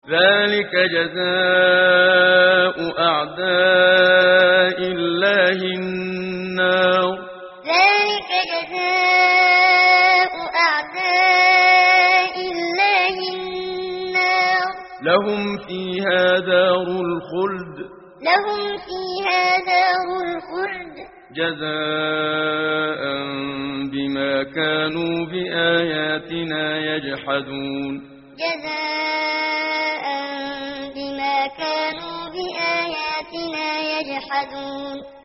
ذلك جزاء أعداء الله النار. ذلك جزاء أعداء الله النار. لهم فيها دار الخلد. لهم فيها دار الخلد. جزاء بما كانوا بآياتنا يجحدون. جزاء بما كانوا بآياتنا يجحدون.